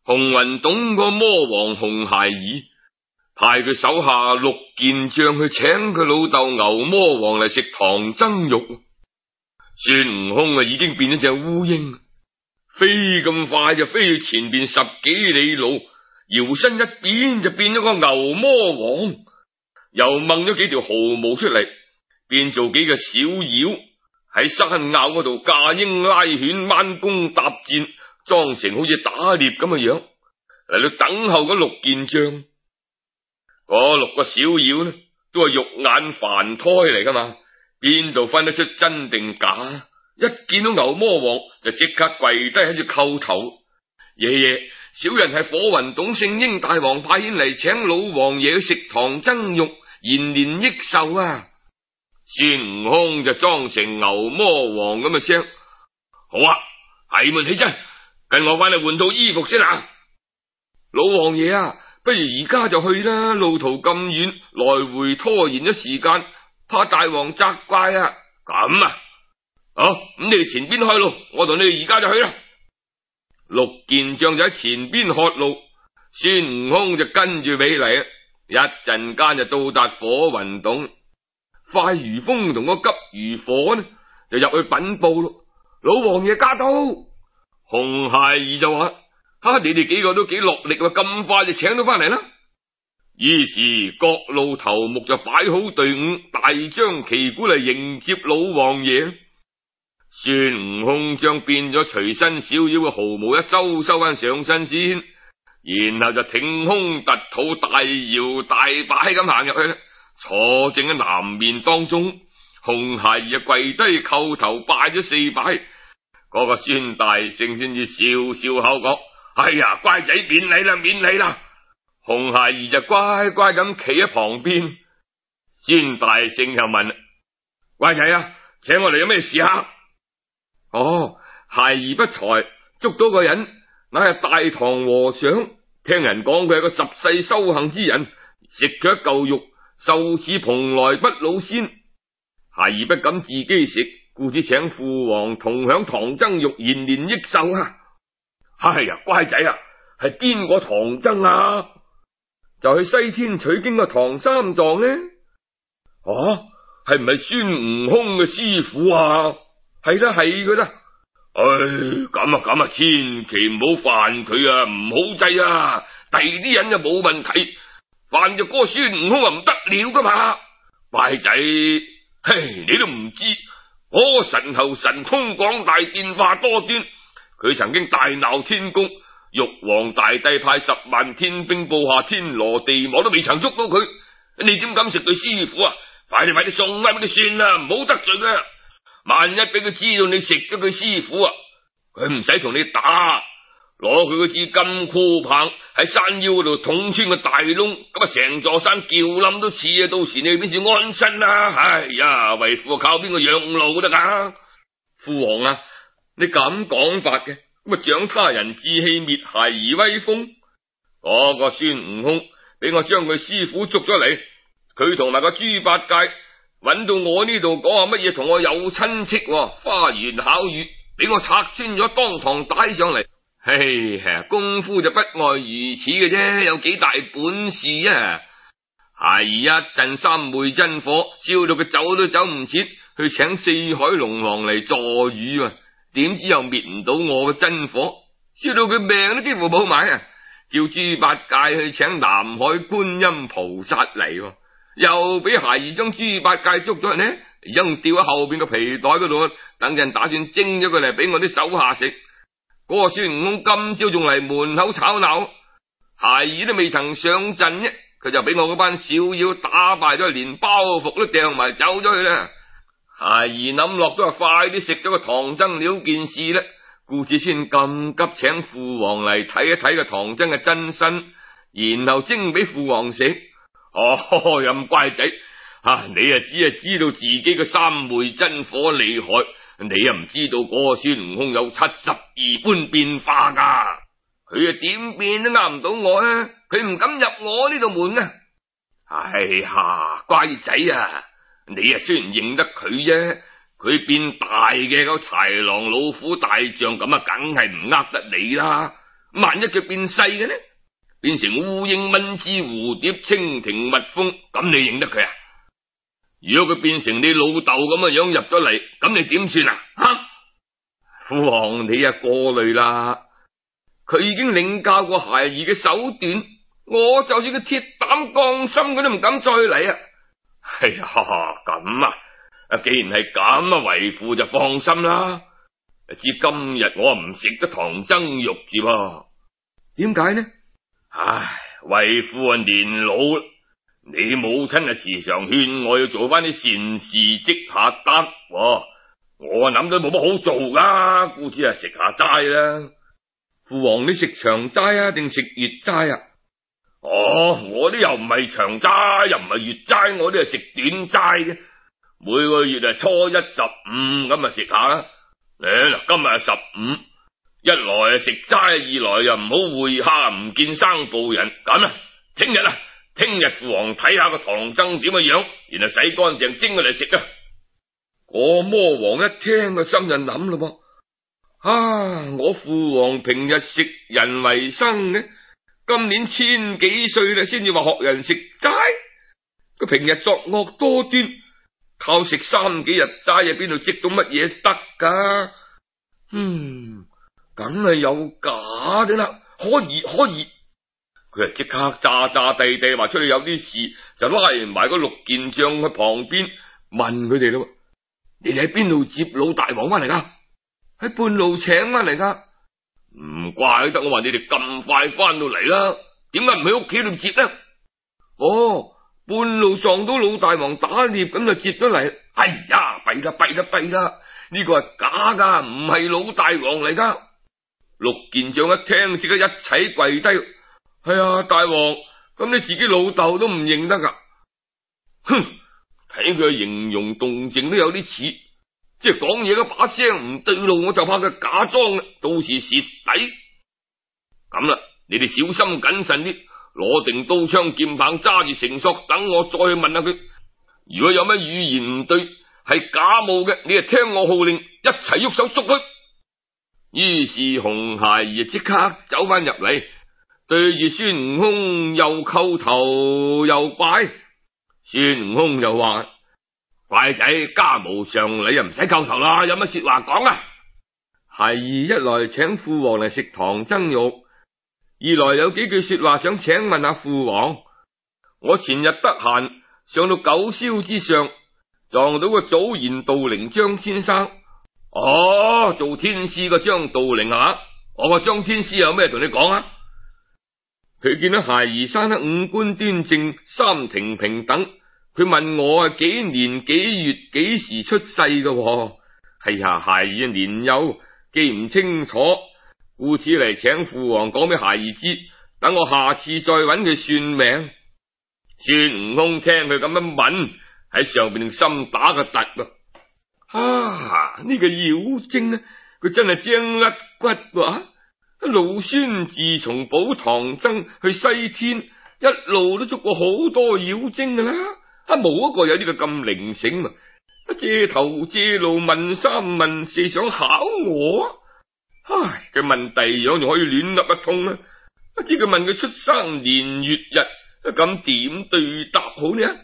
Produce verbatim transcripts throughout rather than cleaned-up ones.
紅雲洞個魔王紅孩兒派佢手下六健將去請佢老豆牛魔王嚟食唐僧肉。孫悟空啊，已經變咗隻烏蠅，飛咁快就飛去前邊十幾里路，搖身一變就變咗個牛魔王，又掹咗幾條毫毛出嚟，變做幾個小妖喺山坳嗰度架鷹拉犬彎弓搭箭，裝成好似打獵咁嘅樣嚟到等候嗰六健將。嗰六個小妖呢，都係肉眼凡胎嚟噶嘛，邊度分得出真定假？一見到牛魔王就即刻跪低喺度叩頭。爺爺，小人係火雲洞聖嬰大王派遣嚟請老王爺去食唐僧肉，延年益壽啊！孫悟空就裝成牛魔王咁嘅聲，好啊，係門起真，跟我翻嚟換套衣服先啊！老王爺啊，不如而家就去啦，路途咁遠，來回拖延咗時間，怕大王責怪啊！咁啊，好，咁你哋前邊開路，我同你哋而家就去啦。六健將就喺前邊喝路，孫悟空就跟住尾嚟，一陣間就到達火雲洞。快如風同個急如火呢，就入去稟報咯。老王爺駕到。紅孩兒就話：哈，你哋幾個都幾落力喎，咁快就請到翻嚟啦。於是各路頭目就擺好隊伍，大張旗鼓嚟迎接老王爺。孫悟空將變咗隨身小妖嘅毫毛一收收翻上身先，然後就挺胸突肚，大搖大擺咁行入去啦。坐正喺南面當中，紅孩兒跪低叩頭拜咗四拜。嗰、那個孫大聖先至笑笑口講：哎呀，乖仔，免禮啦，免禮啦。紅孩兒就乖乖咁企喺旁邊。孫大聖又問：乖仔啊，請我嚟有咩事啊？哦，孩兒不才，捉到個人，乃係大唐和尚。聽人講佢係個十世修行之人，食佢一嚿肉，受似蓬萊不老仙。孩兒不敢自己食，故此請父王同享唐僧肉，延年益壽啊！哎呀，乖仔啊，係邊個唐僧啊？就去西天取經嘅唐三藏呢？哦，係唔係孫悟空嘅師傅啊？係啦，係佢啦。唉，咁啊咁啊，千祈唔好犯佢啊，唔好制啊！第二啲人就冇問題，犯咗嗰個孫悟空啊唔得了噶嘛。乖仔，嘿，你都唔知嗰、那個神猴神通廣大，變化多端，佢曾經大鬧天宮，玉皇大帝派十萬天兵布下天羅地網都未曾捉到佢，你點敢食佢師傅啊？快啲快啲送翻俾佢算啦，唔好得罪佢。萬一俾佢知道你食咗佢師傅啊，佢唔使同你打，攞佢嗰支金箍棒喺山腰嗰度捅穿個大窿，咁啊成座山叫冧都似啊！到時你邊處安身啊？哎呀，為父靠邊個養老得噶？父王啊，你咁講法嘅，咁啊長他人志氣，滅孩兒威風。嗰、那個孫悟空俾我將佢師傅捉咗嚟，佢同埋個豬八戒揾到我呢度講話乜嘢，同我有親戚，花言巧語，俾我拆穿咗，當堂帶上嚟。嘿，功夫就不外如此嘅啫，有幾大本事啊！孩兒一陣三昧真火，燒到佢走都走唔切，去請四海龍王嚟助雨啊！點知又滅唔到我嘅真火，燒到佢命都幾乎冇埋啊！叫豬八戒去請南海觀音菩薩嚟，又俾孩兒將豬八戒捉咗人呢，扔掉喺後邊個皮袋嗰度，等陣打算蒸咗佢嚟俾我啲手下食。嗰、那個孫悟空今朝仲嚟門口吵鬧，孩兒都未曾上陣啫，佢就俾我嗰班小妖打敗咗，連包袱都掟埋走咗去啦。孩兒諗落都係快啲食咗個唐僧了件事啦，故此先咁急請父王嚟睇一睇個唐僧嘅真身，然後蒸俾父王食。哦，咁乖仔啊，你啊只係知道自己嘅三昧真火厲害，你啊唔知道嗰個孫悟空有七十二般變化噶，佢啊點變都呃唔到我啊，佢唔敢入我呢度門啊！哎呀，乖仔啊，你啊雖然認得佢啫，佢變大嘅嗰豺狼老虎大象咁啊，梗係唔呃得你啦。 萬一佢變細嘅呢？變成烏蠅、蚊子、蝴蝶、蜻蜓、蜜蜂，咁你認得佢啊？如果佢變成你老豆咁嘅樣入咗嚟，咁你點算啊？吓！父皇你啊過慮啦，佢已經領教過孩兒嘅手段，我就算佢鐵膽鋼心，佢都唔敢再嚟啊！哎呀，咁啊！既然係咁啊，為父就放心啦。知今日我唔食得唐僧肉住噃，點解呢？唉，為父啊年老，你母親啊時常勸我要做翻啲善事積下德，我諗都冇乜好做噶，故此啊食下齋啦。父皇你食長齋啊，定食月齋啊？哦，我啲又唔係長齋，又唔係月齋，我啲係食短齋嘅。每個月啊初一十五咁啊食下啦。誒嗱，今日係十五，一來啊食齋，二來又唔好會下唔見生報人。咁啊，聽日啊，聽日父皇睇下個唐僧點嘅樣，然後洗乾淨蒸佢嚟食啊。個魔王一聽個心就諗咯噃，啊，我父皇平日食人為生嘅，今年千幾歲啦，先至話學人食齋。佢平日作惡多端，靠食三幾日齋，喺邊度積到乜嘢得噶？嗯，梗係有假嘅啦，可疑可疑。佢啊即刻詐詐地地話出去有啲事，就拉埋個六健將喺旁邊問佢哋咯。你哋喺邊度接老大王翻嚟噶？喺半路請翻嚟噶。唔怪得我話你哋咁快翻到嚟啦，點解唔喺屋企度接呢？哦，半路撞到老大王打獵，咁就接咗嚟。哎呀，弊啦弊啦弊啦！呢個係假噶，唔係老大王嚟噶。六健將一聽，即刻一齊跪低。係啊，大王，咁你自己老豆都唔認得噶？哼！睇佢形容動靜都有啲似，即係講嘢嗰把聲唔對路，我就怕佢假裝，到時蝕底。咁啦，你哋小心謹慎啲，攞定刀槍劍棒，揸住繩索，等我再去問下佢。如果有乜語言唔對，係假冒嘅，你就聽我號令，一齊喐手捉佢。於是紅孩兒即刻走翻入嚟，對住孫悟空又叩頭又拜。孫悟空又話：乖仔，家無常理啊，唔使叩頭啦，有乜說話講啊？孩兒一來請父皇嚟食唐僧肉，二來有幾句說話想請問下父皇。我前日得閒上到九霄之上，撞到個祖賢道靈張先生。哦，做天師個張道靈啊？我個張天師有咩同你講啊？佢見到孩兒生得五官端正，三庭平等，佢問我啊幾年幾月幾時出世嘅？係呀，孩兒年幼記唔清楚，故此嚟請父皇講俾孩兒知，等我下次再揾佢算命。孫悟空聽佢咁樣問，喺上邊心打個突啊！啊，呢個妖精呢，佢真係精甩骨啊！老孫自從保唐僧去西天，一路都捉過好多妖精噶啦，啊冇一個有呢個咁靈醒啊！借頭借路問三問四，想考我。唉，佢問第樣仲可以亂噏一通啊！不知佢問佢出生年月日，咁點對答好呢？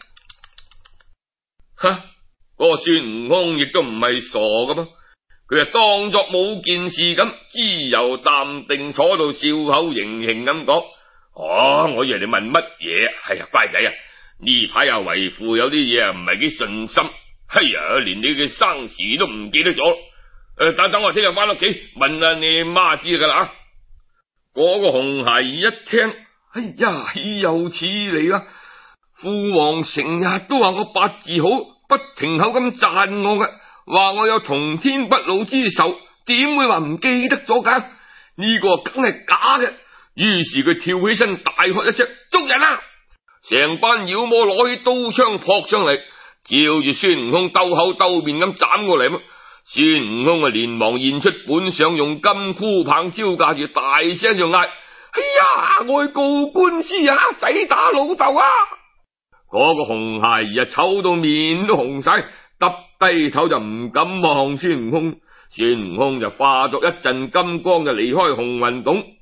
哈，嗰個孫悟空亦都唔係傻噶噃。佢就當作冇件事咁，自由淡定坐到笑口盈盈咁講：哦，我以為你問乜嘢？係呀，乖仔啊，呢排啊為父有啲嘢啊唔係幾順心，哎呀，連你嘅生時都唔記得咗。誒、呃，等等我聽日翻屋企問下你媽知噶啦。嗰個紅孩兒一聽，哎呀，豈有此理啦！父皇成日都話我八字好，不停口咁讚我嘅。話我有同天不老之壽，點會話唔記得咗噶？呢個梗係假嘅。於是佢跳起身，大喝一聲：捉人啊！成班妖魔攞起刀槍撲上嚟，照住孫悟空兜口兜面咁斬過嚟。孫悟空啊，連忙現出本相，用金箍棒招架住，大聲就嗌：哎呀，我去告官司啊！仔打老豆啊！嗰個紅孩兒啊，醜到面都紅晒，耷低頭就唔敢望孫悟空。孫悟空就化作一陣金光就離開紅雲洞。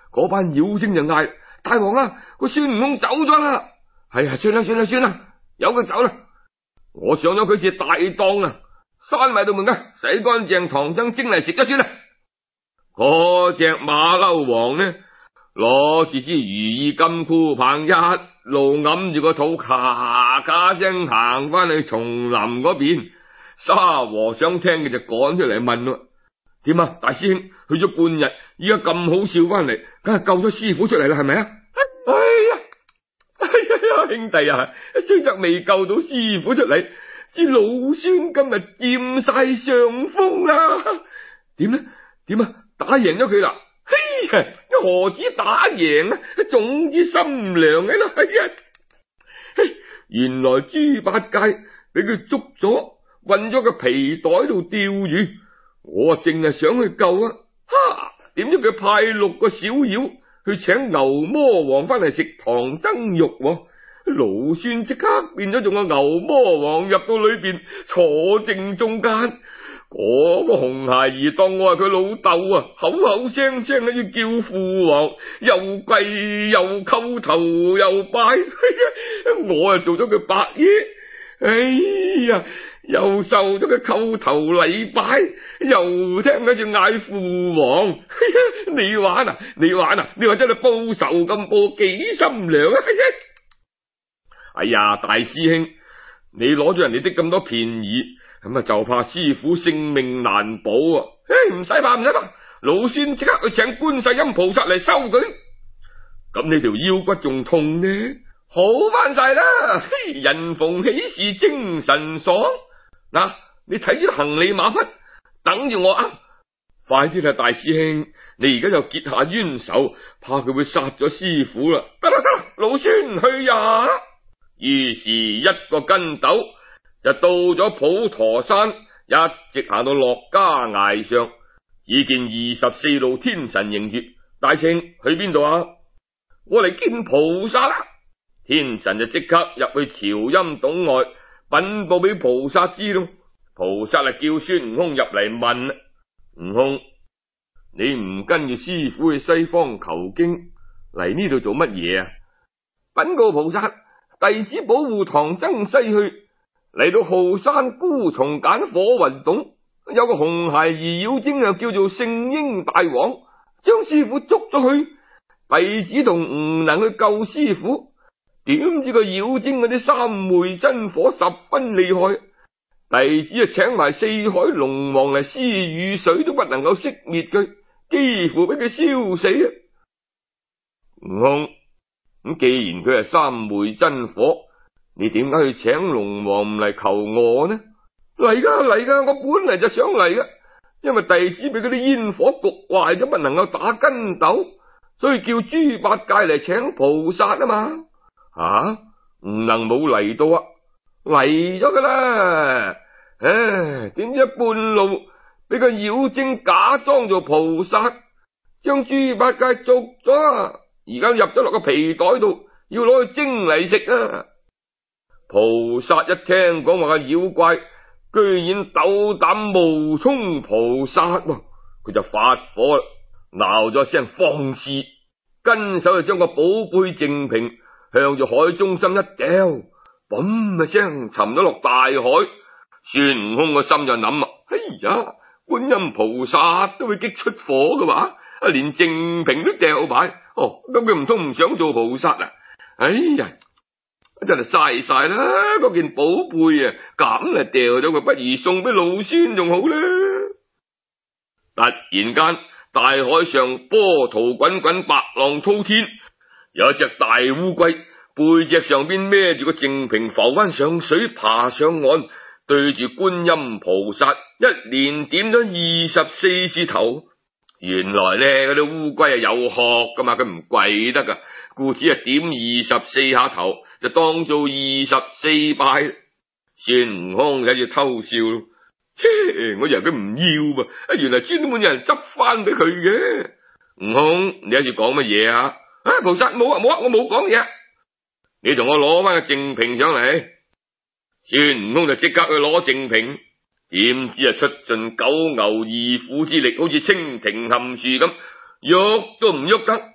嗰班妖精就嗌：大王啊，個孫悟空走咗啦！哎呀，算啦算啦算啦，由佢走啦！我上咗佢次大當啊，閂埋道門噶，洗乾淨唐僧蒸嚟食咗算啦。嗰隻馬騮王呢，攞住支如意金箍棒，一路揞住個肚，咔咔聲行翻去叢林嗰邊。沙和尚聽嘅就趕出嚟問咯：點啊，大師兄去咗半日，依家咁好笑翻嚟，梗係救咗師傅出嚟啦，係咪啊？哎呀，哎呀，兄弟啊，雖則未救到師傅出嚟，知老孫今日佔晒上風啦。點呢？點啊？打贏咗佢啦！嘿呀，何止打贏啊，總之心涼嘅啦。哎呀，原來豬八戒俾佢捉咗，混咗個皮袋度吊住。我啊，淨係想去救啊，哈！點知佢派六個小妖去請牛魔王翻嚟食唐僧肉，老孫即刻變咗做個牛魔王，入到裏邊坐正中間。嗰個紅孩兒當我係佢老豆啊，口口聲聲喺度叫父王，又跪又叩頭又拜。我啊做咗佢伯爺，哎呀，又受咗佢叩頭禮拜，又聽佢住嗌父王。你玩啊，你玩啊，你話真係報仇咁報，幾心涼啊！哎呀，大師兄，你攞咗人哋的咁多便宜，咁啊就怕師傅性命難保啊！唉，唔使怕唔使怕，老孫即刻去請觀世音菩薩嚟收佢。咁你條腰骨仲痛呢？好翻晒啦！人逢喜事精神爽。嗱，你睇住行李馬匹，等住我啊！快啲啦，大師兄，你而家就結下冤仇，怕佢會殺咗師傅啦！得啦得啦，老孫去呀！於是一個跟斗就到咗普陀山，一直行到落家崖上，只見二十四路天神迎住。大聖去邊度啊？我嚟見菩薩啦！天神就即刻入去朝陰洞外稟報俾菩薩知咯。菩薩啊叫孫悟空入嚟問：悟空，你唔跟住師傅去西方求經，嚟呢度做乜嘢啊？稟告菩薩，弟子保護唐僧西去，嚟到後山孤叢揀火雲洞，有個紅孩兒妖精啊，叫做聖嬰大王，將師傅捉咗去。弟子同唔能去救師傅，點知個妖精嗰啲三昧真火十分厲害，弟子啊請埋四海龍王嚟施雨水都不能夠熄滅佢，幾乎俾佢燒死啊！悟空，咁既然佢係三昧真火，你點解去請龍王唔嚟求我呢？嚟噶嚟噶，我本嚟就想嚟噶，因為弟子俾嗰啲煙火焗壞咗，不能夠打筋斗，所以叫豬八戒嚟請菩薩啊嘛。啊，唔能冇嚟到啊，嚟咗噶啦。唉，點知半路俾個妖精假裝做菩薩，將豬八戒捉咗，而家入咗落個皮袋度，要攞去蒸嚟食啊！菩薩一聽講話個妖怪居然斗膽冒充菩薩，佢就發火啦，鬧咗聲放肆，跟手就將個寶貝淨瓶向住海中心一掉，嘣一聲沉咗落大海。孫悟空個心就諗啊，哎呀，觀音菩薩都會激出火噶嘛，連淨瓶都掉埋，哦，咁佢唔通唔想做菩薩啊？哎呀，真係嘥晒啦！嗰件寶貝啊，咁啊掉咗佢，不如送俾老孫仲好啦。突然間，大海上波濤滾滾，白浪滔天，有一隻大烏龜背脊上邊孭住個淨瓶浮翻上水，爬上岸，對住觀音菩薩一連點咗二十四次頭。原來咧嗰啲烏龜係有殼噶嘛，佢唔跪得噶，故此啊點二十四下頭就當做二十四拜。孫悟空喺度偷笑咯，我以為佢唔要噃，原來專門有人執翻俾佢嘅。悟空，你喺度講乜嘢啊？啊，菩薩冇啊冇啊，我冇講嘢。你同我攞翻個淨瓶上嚟。孫悟空就即刻去攞淨瓶，點知啊出盡九牛二虎之力，好似蜻蜓撼樹咁，喐都唔喐得。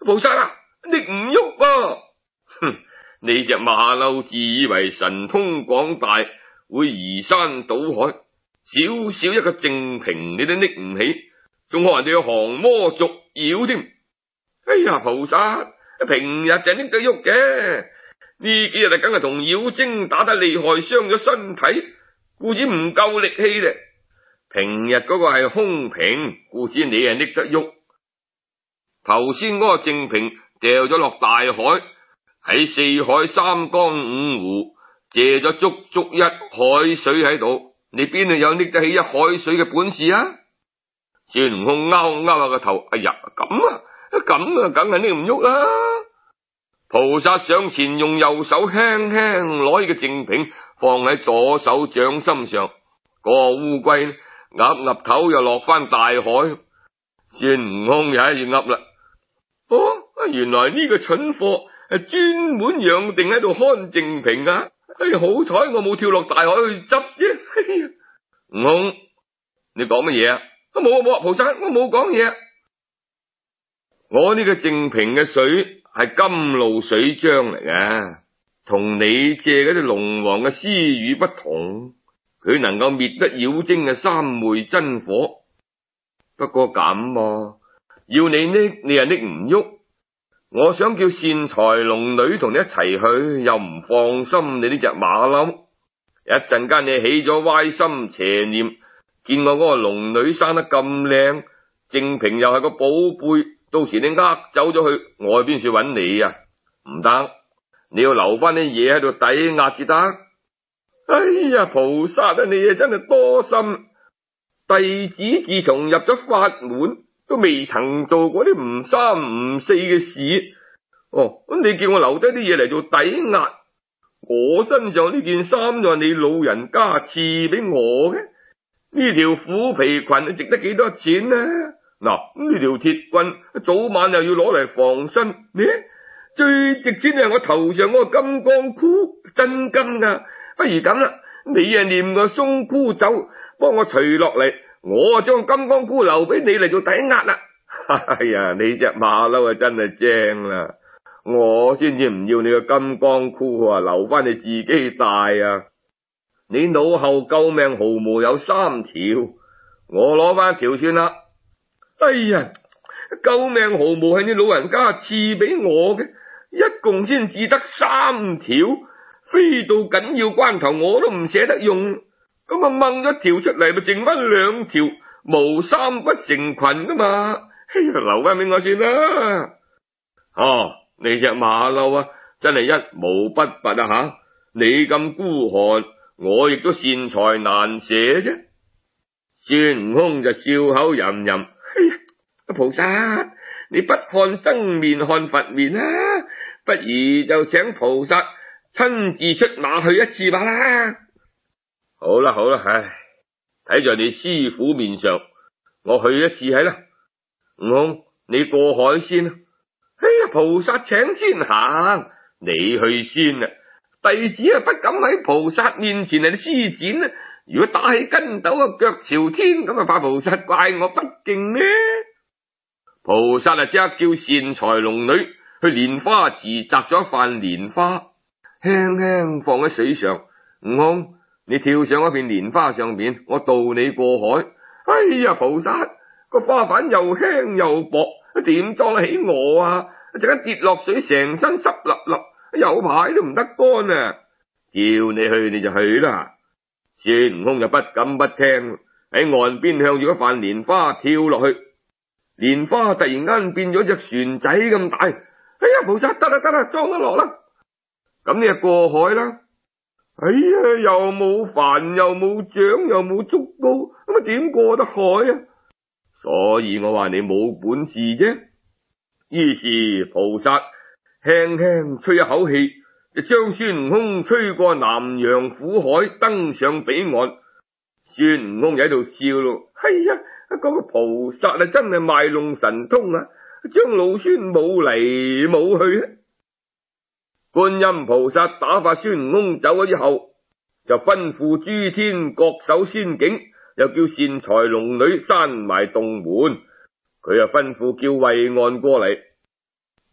菩薩啊，你唔喐噃！哼，你隻馬騮自以為神通廣大，會移山倒海，少少一個淨瓶你都拎唔起，仲學人哋有降魔續妖添。哎呀，菩薩，平日就拎得喐嘅，呢幾日啊，梗係同妖精打得厲害，傷咗身體，故此唔夠力氣咧。平日嗰個係空瓶，故此你係拎得喐。頭先嗰個淨瓶掉咗落大海，喺四海三江五湖借咗足足一海水喺度，你邊度有拎得起一海水嘅本事啊？孫悟空勾勾下個頭，哎呀，咁啊，咁啊，梗係拎唔喐啦。菩薩上前用右手輕輕攞起個淨瓶，放喺左手掌心上，個烏龜岌岌頭又落翻大海。孫悟空又喺度岌啦。哦，原來呢個蠢貨係專門養定喺度看淨瓶啊！哎，好彩我冇跳落大海去執啫。悟空，你講乜嘢啊？冇啊冇啊，菩薩，我冇講嘢。我呢個淨瓶嘅水係甘露水漿嚟嘅，同你借嗰啲龍王嘅私語不同，佢能夠滅得妖精嘅三昧真火。不過咁啊，要你拎，你又拎唔喐。我想叫善財龍女同你一齊去，又唔放心你呢隻馬騮。一陣間你起咗歪心邪念，見我嗰個龍女生得咁靚，淨瓶又係個寶貝，到時你呃走咗去，我去邊處揾你啊？唔得，你要留翻啲嘢喺度抵押至得。哎呀，菩薩啊，你啊真係多心。弟子自從入咗法門，都未曾做過啲唔三唔四嘅事。哦，咁你叫我留低啲嘢嚟做抵押，我身上呢件衫就係你老人家賜俾我嘅。呢條虎皮裙值得幾多錢呢？嗱，咁呢條鐵棍早晚又要攞嚟防身。咩？最值錢係我頭上嗰個金剛箍，真金噶。不如咁啦，你啊念個松箍咒，幫我除落嚟，我啊將金剛箍留俾你嚟做抵押啦。哎呀，你隻馬騮啊真係正啦，我先至唔要你個金剛箍啊，留翻你自己戴啊。你腦後救命毫毛有三條，我攞翻一條算啦。哎呀，救命毫毛係你老人家賜俾我嘅，一共先至得三條，飛到緊要關頭我都唔捨得用，咁啊掹咗條出嚟，咪剩翻兩條，無三不成群噶嘛。哎呀，留翻俾我算啦。哦，你隻馬騮啊，真係一毛不拔啊吓！你咁孤寒，我亦都善財難捨啫。孫悟空就笑口吟吟，哎呀，菩薩，你不看僧面看佛面啊，不如就請菩薩親自出馬去一次吧啦。好啦好啦，唉，睇在你師傅面上，我去一次係啦。悟空，你過海先啊。哎呀，菩薩請先行，你去先啊。弟子啊不敢喺菩薩面前嚟施展啊，如果打起筋斗啊，腳朝天，咁啊怕菩薩怪我不敬呢。菩薩啊即刻叫善財龍女去蓮花池摘咗一瓣蓮花，輕輕放喺水上。悟空，你跳上一片蓮花上邊，我渡你過海。哎呀，菩薩，個花瓣又輕又薄，點裝得起我啊？一陣間跌落水，成身濕立立，有排都唔得乾啊！叫你去你就去啦。孫悟空就不敢不聽，喺岸邊向住嗰瓣蓮花跳落去。蓮花突然間變咗隻船仔咁大。哎呀，菩薩，得啦得啦，裝得落啦。咁你就過海啦。哎呀，又冇帆又冇槳又冇竹篙，咁啊點過得海啊？所以我話你冇本事啫。於是菩薩輕輕吹一口氣，就將孫悟空吹過南洋苦海，登上彼岸。孫悟空就喺度笑咯。哎呀，嗰個菩薩啊真係賣弄神通啊，將老孫冇嚟冇去。觀音菩薩打發孫悟空走咗之後，就吩咐諸天各守仙境，又叫善財龍女閂埋洞門。佢又吩咐叫慧岸過嚟。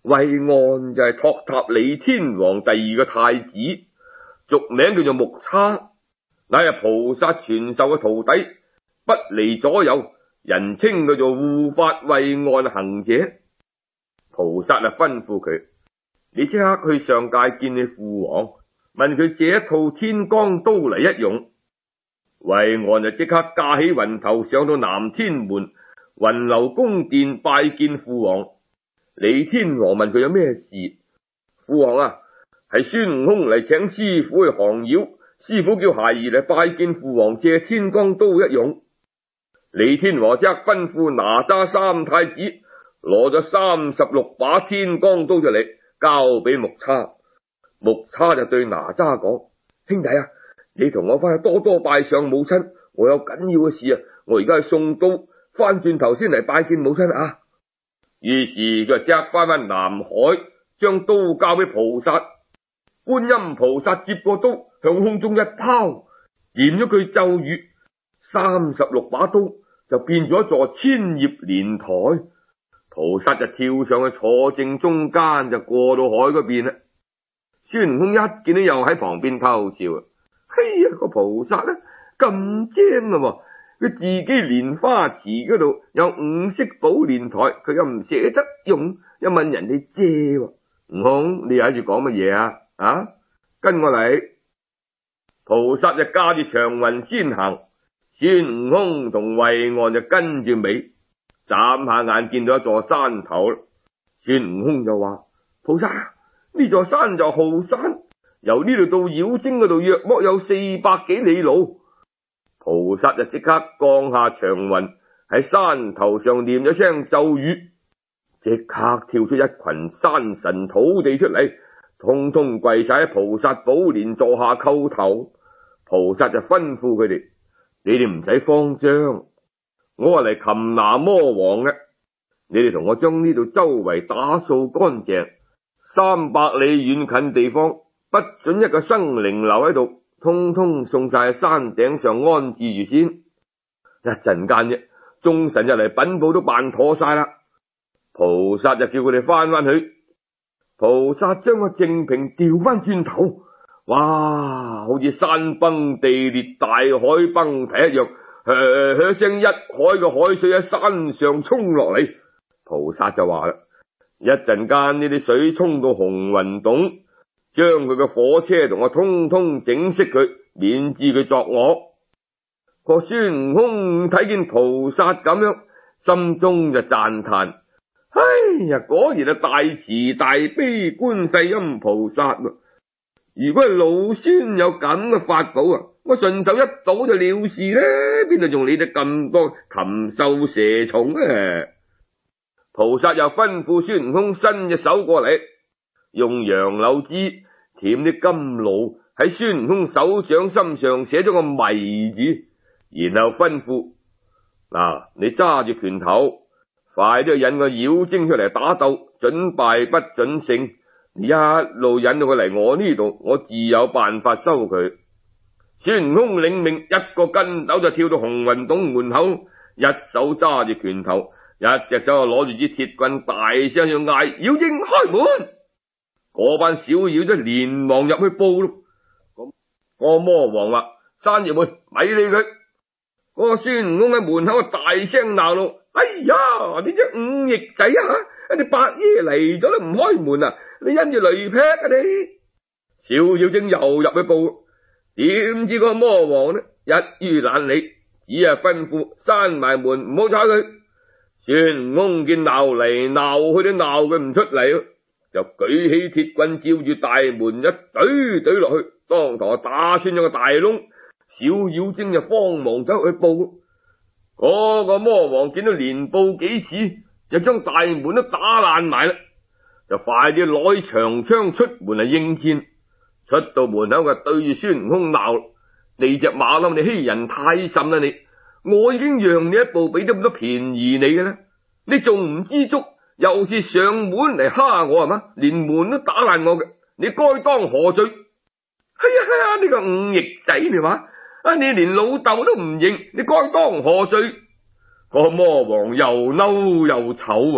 惠岸就係托塔李天王第二個太子，俗名叫做木叉，乃係菩薩傳授嘅徒弟，不離左右，人稱佢做護法惠岸行者。菩薩啊吩咐佢，你即刻去上界見你父王，問佢借一套天光刀嚟一用。惠岸就即刻駕起雲頭上到南天門雲樓宮殿拜見父王。李天王問佢有咩事，父王啊，係孫悟空嚟請師傅去降妖，師傅叫孩兒嚟拜見父王借天光刀一用。李天王即刻吩咐哪吒三太子攞咗三十六把天光刀出嚟，交俾木叉。木叉就對哪吒講：兄弟啊，你同我翻去多多拜上母親，我有緊要嘅事啊，我而家去送刀，翻轉頭先嚟拜見母親啊。於是佢就即刻翻返南海，將刀交俾菩薩。觀音菩薩接過刀，向空中一拋，念咗句咒語，三十六把刀就變咗一座千葉蓮台。菩薩就跳上去坐正中間，就過到海嗰邊啦。孫悟空一見到又喺旁邊偷笑啊！哎呀，個菩薩咧咁精啊！佢自己蓮花池嗰度有五色寶蓮台，佢又唔捨得用，又問人哋借。悟空，你喺住講乜嘢啊？啊，跟我嚟！菩薩就駕住長雲先行，孫悟空同惠岸就跟住尾。眨下眼見到一座山頭，孫悟空就話：菩薩，呢座山就浩山，由呢度到妖精嗰度約莫有四百幾里路。菩薩就即刻降下長雲，喺山頭上念咗聲咒語，即刻跳出一群山神土地出嚟，通通跪晒喺菩薩寶蓮座下叩頭。菩薩就吩咐佢哋：你哋唔使慌張，我係嚟擒拿魔王嘅，你哋同我將呢度周圍打掃乾淨，三百里遠近地方不准一個生靈留喺度，通通送晒喺山頂上安置住先。一陣間啫，眾神入嚟稟報都辦妥晒啦。菩薩就叫佢哋翻翻去。菩薩將個淨瓶調翻轉頭，哇，好似山崩地裂、大海崩堤一樣，噓噓聲，一海嘅海水喺山上沖落嚟。菩薩就話啦：一陣間呢啲水沖到紅雲洞，將佢嘅火車同我通通整熄佢，免致佢作惡。個孫悟空睇見菩薩咁樣，心中就讚嘆：哎呀，果然係大慈大悲觀世音菩薩。如果係老孫有咁嘅法寶啊，我順手一倒就了事咧，邊度仲理得咁多禽獸蛇蟲啊？菩薩又吩咐孫悟空伸隻手過嚟，用楊柳枝舔啲甘露喺孫悟空手掌心上寫咗個迷字，然後吩咐：嗱，你揸住拳頭，快啲引個妖精出嚟打鬥，準敗不準勝。你一路引到佢嚟我呢度，我自有辦法收佢。孫悟空領命，一個筋斗就跳到紅雲洞門口，一手揸住拳頭，一隻手就攞住支鐵棍，大聲要嗌：妖精開門！嗰班小妖都連忙入去報咯。咁個魔王話：閂住門，咪理佢。嗰個孫悟空喺門口大聲鬧咯：哎呀，你隻五翼仔啊！你伯爺嚟咗都唔開門啊！你因住雷劈啊你！小妖精又入去報，點知個魔王呢一於懶理，只係吩咐閂埋門，唔好睬佢。孫悟空見鬧嚟鬧去都鬧佢唔出嚟，就舉起鐵棍照住大門一懟懟落去，當堂打穿咗個大窿。小妖精就慌忙走去報，嗰、那個魔王見到連報幾次，就將大門都打爛埋啦，就快啲攞起長槍出門嚟應戰。出到門口就對住孫悟空鬧：你隻馬騮，你欺人太甚啦！你我已經讓你一步，俾咗咁多便宜你嘅啦，你仲唔知足，又是上門嚟蝦我係嘛？連門都打爛我嘅，你該當何罪？哎呀哎呀，呢、這個五翼仔你話啊，你連老豆都唔認，你該當何罪？個魔王又嬲又醜啊，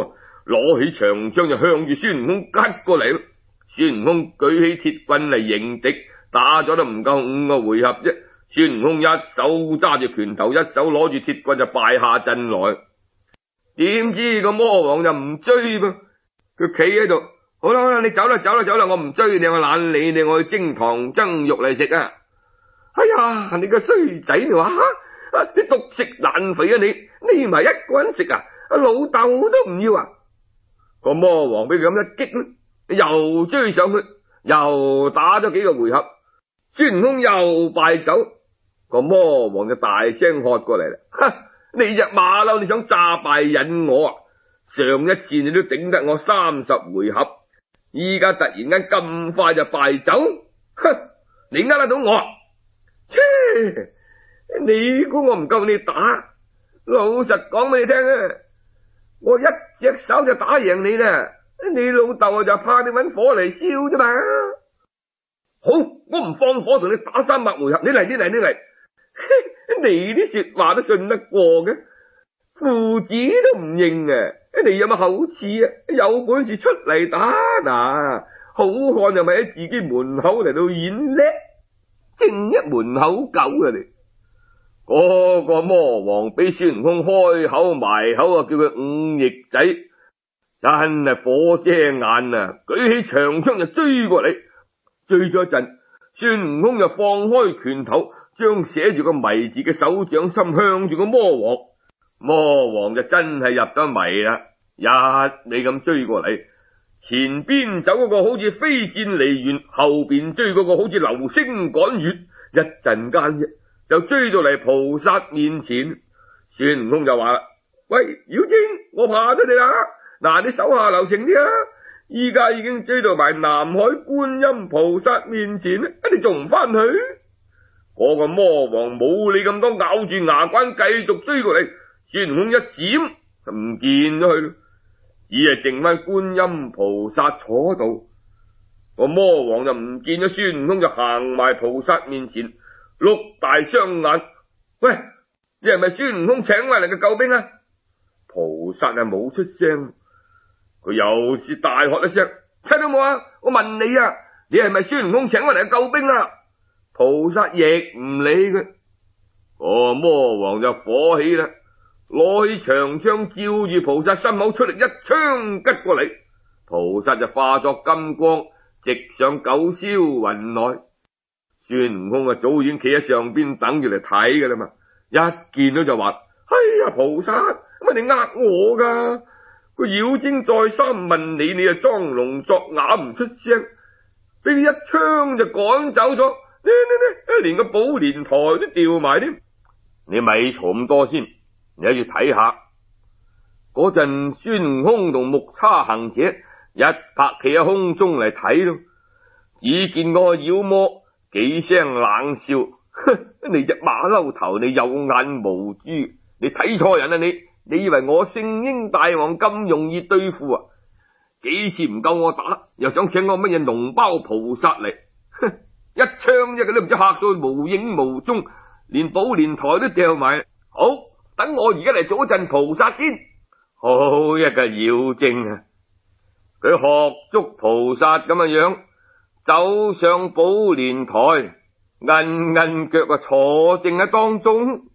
攞起長槍就向住孫悟空吉過嚟咯。孫悟空舉起鐵棍嚟迎敵，打咗都唔夠五個回合啫。孫悟空一手揸住拳頭，一手攞住鐵棍就敗下陣來。點知個魔王就唔追噃，佢企喺度。好啦好啦，你走啦走啦走啦，我唔追你，我懶理你，我去蒸糖蒸肉嚟食啊！哎呀，你個衰仔，你話吓，你獨食難肥啊你，匿埋一個人食啊，老豆都唔要啊！個魔王俾佢咁一擊咧，又追上去，又打咗幾個回合，孫悟空又敗走。個魔王就大聲喝過嚟啦：哈！你隻馬騮，你想詐敗引我啊？上一次你都頂得我三十回合，依家突然間咁快就敗走，哼！你呃得到我？切！你估我唔夠你打？老實講俾你聽啊，我一隻手就打贏你啦！你老豆就怕你搵火嚟燒啫嘛。好，我唔放火同你打三百回合，你嚟，你嚟，你嚟！你啲說話都信得過嘅，父子都唔認啊！你有乜口齒啊？有本事出嚟打嗱！好漢又咪喺自己門口嚟到演叻，正一門口狗啊你！嗰、那個魔王俾孫悟空開口埋口啊，叫佢五翼仔，真係火遮眼啊！舉起長槍就追過嚟，追咗一陣，孫悟空就放開拳頭，將寫住個迷字嘅手掌心向住個魔王。魔王就真係入咗迷啦，一味咁追過嚟，前邊走嗰個好似飛箭離原，後邊追嗰個好似流星趕月，一陣間啫就追到嚟菩薩面前。孫悟空就話啦：喂，妖精，我怕咗你啦，嗱，你手下留情啲啊！依家已經追到埋南海觀音菩薩面前，你仲唔翻去？嗰個魔王冇理咁多，咬住牙關繼續追過嚟。孫悟空一閃就唔見咗佢咯，只係剩翻觀音菩薩坐度。個魔王就唔見咗孫悟空，就行埋菩薩面前，碌大雙眼：喂，你係咪孫悟空請翻嚟嘅救兵啊？菩薩係冇出聲，佢又是大喝一聲：聽到冇啊？我問你啊，你係咪孫悟空請翻嚟嘅救兵啊？菩薩亦唔理佢。個魔王就火起啦，攞起長槍照住菩薩心口出力，一槍吉過嚟，菩薩就化作金光，直上九霄雲內。孫悟空啊，早已經企喺上邊等住嚟睇噶啦嘛，一見到就話：哎呀，菩薩，乜你呃我噶？個妖精再三問你，你就裝聾作啞唔出聲，俾你一槍就趕走咗。呢呢呢，連個寶蓮台都掉埋添。你咪嘈咁多先，你喺度睇下。嗰陣孫悟空同木叉行者一拍企喺空中嚟睇咯，只見個妖魔幾聲冷笑：哼，你隻馬騮頭，你有眼無珠，你睇錯人啊你！你以為我聖嬰大王咁容易對付啊？幾次唔夠我打，又想請我乜嘢龍包菩薩嚟？哼！一槍啫，佢都唔知嚇到無影無蹤，連寶蓮台都掉埋。好，等我而家嚟做一陣菩薩先。好一個妖精啊！佢學足菩薩咁嘅樣，走上寶蓮台，韌韌腳啊坐正喺當中。